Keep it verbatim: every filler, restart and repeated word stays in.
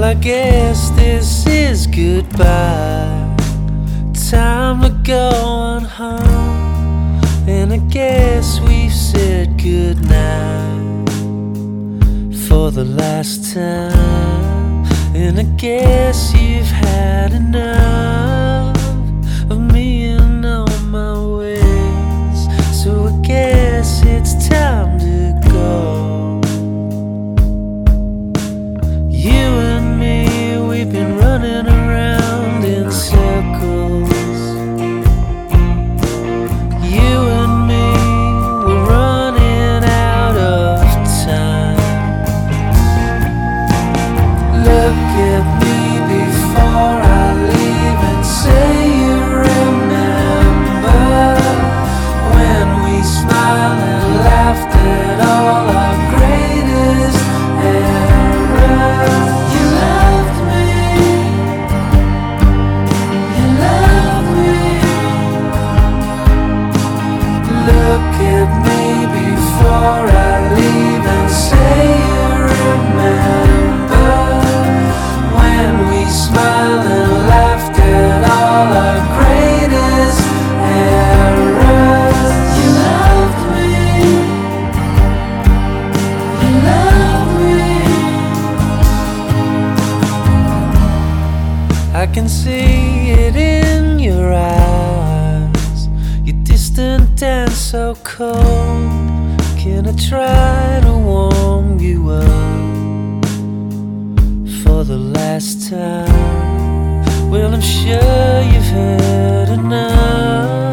I guess this is goodbye. Time to go on home, and I guess we've said goodnight for the last time. And I guess you've had enough of me and all my ways, so I guess it's time to go. You and me, we've been running around in circles. You and me, we're running out of time. Look at me before I leave and say you remember when we smiled and laughed at all our greatest errors. You loved me, you loved me. Look at me before I leave and say you remember when we smiled and laughed at all our greatest errors. You loved me, you loved me. I can see it in your eyes, you're distant and so cold. Can I try to warm you up for the last time? Well, I'm sure you've heard enough.